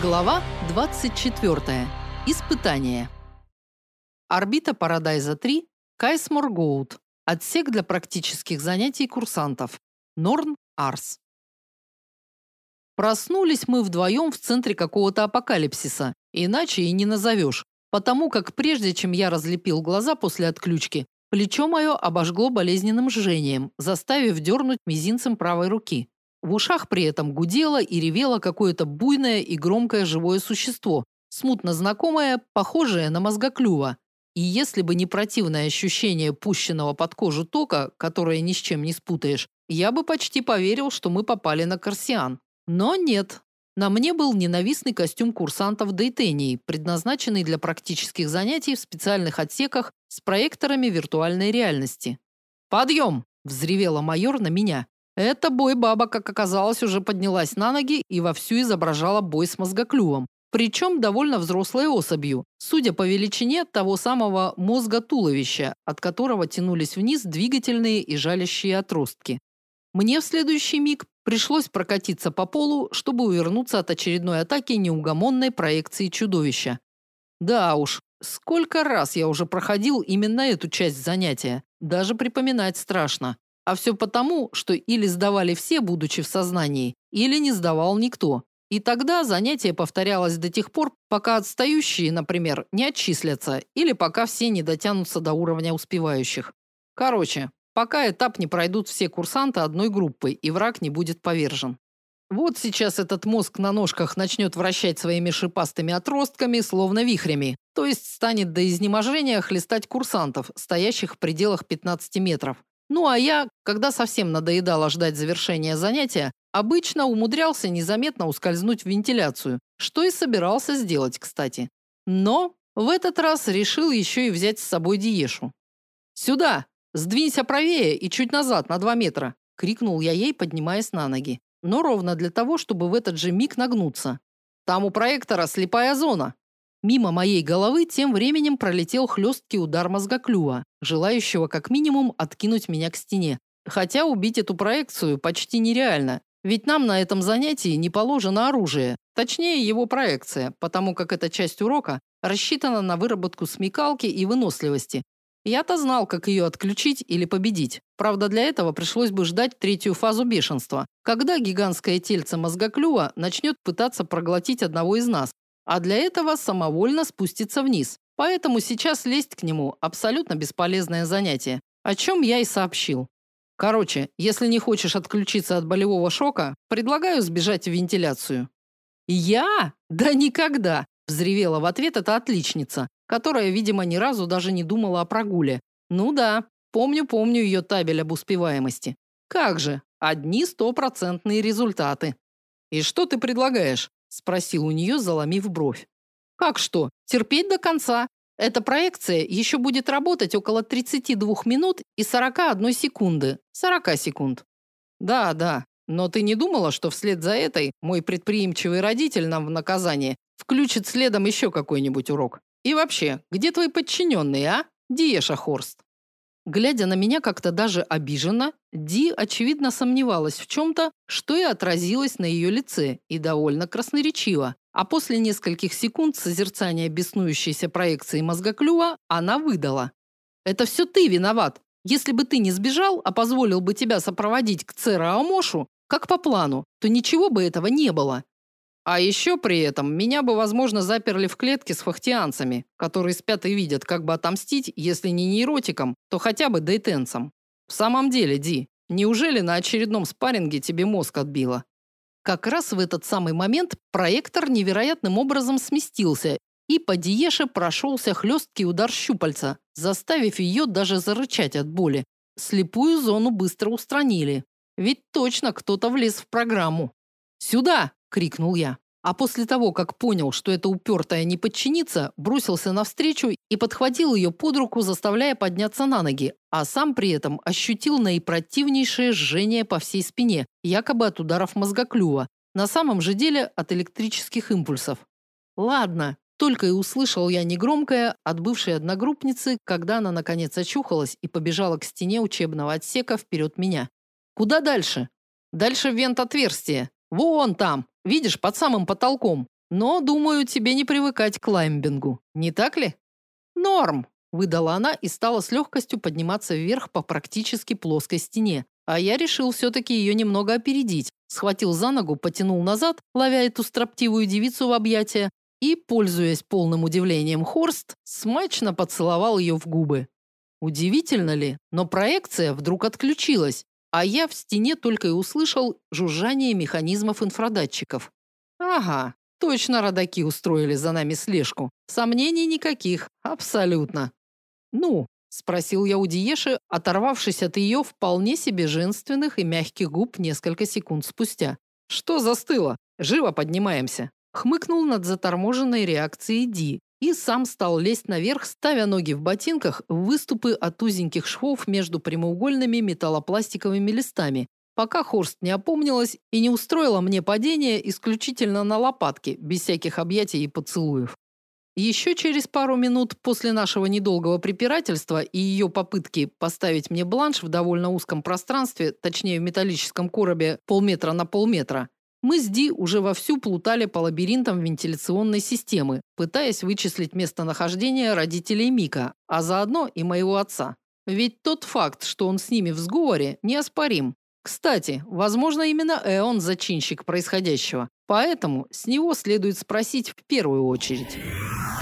Глава 24. Испытание. Орбита Парадайза-3, Кайсмор-Гоут. Отсек для практических занятий курсантов. Норн Арс. Проснулись мы вдвоем в центре какого-то апокалипсиса, иначе и не назовешь, потому как прежде чем я разлепил глаза после отключки, плечо мое обожгло болезненным жжением, заставив дернуть мизинцем правой руки. В ушах при этом гудело и ревело какое-то буйное и громкое живое существо, смутно знакомое, похожее на мозгоклюва. И если бы не противное ощущение пущенного под кожу тока, которое ни с чем не спутаешь, я бы почти поверил, что мы попали на Корсиан. Но нет. На мне был ненавистный костюм курсантов Дейтении, предназначенный для практических занятий в специальных отсеках с проекторами виртуальной реальности. «Подъем!» – взревела майор на меня. Эта бой-баба, как оказалось, уже поднялась на ноги и вовсю изображала бой с мозгоклювом. Причем довольно взрослой особью, судя по величине того самого мозга туловища, от которого тянулись вниз двигательные и жалящие отростки. Мне в следующий миг пришлось прокатиться по полу, чтобы увернуться от очередной атаки неугомонной проекции чудовища. Да уж, сколько раз я уже проходил именно эту часть занятия, даже припоминать страшно. А все потому, что или сдавали все, будучи в сознании, или не сдавал никто. И тогда занятие повторялось до тех пор, пока отстающие, например, не отчислятся, или пока все не дотянутся до уровня успевающих. Короче, пока этап не пройдут все курсанты одной группы, и враг не будет повержен. Вот сейчас этот мозг на ножках начнет вращать своими шипастыми отростками, словно вихрями, то есть станет до изнеможения хлестать курсантов, стоящих в пределах 15 метров. Ну а я, когда совсем надоедало ждать завершения занятия, обычно умудрялся незаметно ускользнуть в вентиляцию, что и собирался сделать, кстати. Но в этот раз решил еще и взять с собой Диешу. «Сюда! Сдвинься правее и чуть назад на 2 метра!» – крикнул я ей, поднимаясь на ноги. Но ровно для того, чтобы в этот же миг нагнуться. «Там у проектора слепая зона!» Мимо моей головы тем временем пролетел хлесткий удар мозгоклюва, желающего как минимум откинуть меня к стене. Хотя убить эту проекцию почти нереально, ведь нам на этом занятии не положено оружие, точнее его проекция, потому как эта часть урока рассчитана на выработку смекалки и выносливости. Я-то знал, как ее отключить или победить. Правда, для этого пришлось бы ждать третью фазу бешенства, когда гигантское тельце мозгоклюва начнет пытаться проглотить одного из нас. А для этого самовольно спуститься вниз. Поэтому сейчас лезть к нему абсолютно бесполезное занятие, о чем я и сообщил. Короче, если не хочешь отключиться от болевого шока, предлагаю сбежать в вентиляцию. Я? Да никогда, взревела в ответ эта отличница, которая, видимо, ни разу даже не думала о прогуле. Ну да, помню ее табель об успеваемости. Как же, одни стопроцентные результаты. И что ты предлагаешь? Спросил у нее, заломив бровь. Как что? Терпеть до конца. Эта проекция еще будет работать около 32 минут и 41 секунды. 40 секунд. Да, но ты не думала, что вслед за этой мой предприимчивый родитель нам в наказание включит следом еще какой-нибудь урок? И вообще, где твои подчиненные, а? Диеша Хорст. Глядя на меня как-то даже обиженно, Ди, очевидно, сомневалась в чем-то, что и отразилось на ее лице, и довольно красноречиво. А после нескольких секунд созерцания беснующейся проекции мозгоклюва она выдала. «Это все ты виноват. Если бы ты не сбежал, а позволил бы тебя сопроводить к Цера Амошу, как по плану, то ничего бы этого не было. А еще при этом меня бы, возможно, заперли в клетке с фахтианцами, которые спят и видят, как бы отомстить, если не нейротикам, то хотя бы дейтенцам. В самом деле, Ди, неужели на очередном спарринге тебе мозг отбило?» Как раз в этот самый момент проектор невероятным образом сместился, и по Диеше прошелся хлесткий удар щупальца, заставив ее даже зарычать от боли. Слепую зону быстро устранили. Ведь точно кто-то влез в программу. «Сюда!» – крикнул я. А после того, как понял, что эта упертая не подчинится, бросился навстречу и подхватил ее под руку, заставляя подняться на ноги, а сам при этом ощутил наипротивнейшее жжение по всей спине, якобы от ударов мозгоклюва, на самом же деле от электрических импульсов. Ладно, только и услышал я негромкое от бывшей одногруппницы, когда она наконец очухалась и побежала к стене учебного отсека вперед меня. «Куда дальше?» «Дальше в вент-отверстие. Вон там, видишь, под самым потолком. Но, думаю, тебе не привыкать к клаймбингу, не так ли? Норм, выдала она и стала с легкостью подниматься вверх по практически плоской стене. А я решил все-таки ее немного опередить. Схватил за ногу, потянул назад, ловя эту строптивую девицу в объятия, и, пользуясь полным удивлением Хорст, смачно поцеловал ее в губы. Удивительно ли, но проекция вдруг отключилась, а я в стене только и услышал жужжание механизмов инфрадатчиков. Ага, точно родаки устроили за нами слежку. Сомнений никаких, абсолютно. Ну, спросил я у Диеши, оторвавшись от ее вполне себе женственных и мягких губ несколько секунд спустя. Что застыло? Живо поднимаемся. Хмыкнул над заторможенной реакцией Ди и сам стал лезть наверх, ставя ноги в ботинках в выступы от узеньких швов между прямоугольными металлопластиковыми листами, пока Хорст не опомнилась и не устроила мне падение исключительно на лопатки, без всяких объятий и поцелуев. Еще через пару минут после нашего недолгого препирательства и ее попытки поставить мне бланш в довольно узком пространстве, точнее в металлическом коробе полметра на полметра, мы с Ди уже вовсю плутали по лабиринтам вентиляционной системы, пытаясь вычислить местонахождение родителей Мика, а заодно и моего отца. Ведь тот факт, что он с ними в сговоре, неоспорим. Кстати, возможно, именно Эон зачинщик происходящего, поэтому с него следует спросить в первую очередь.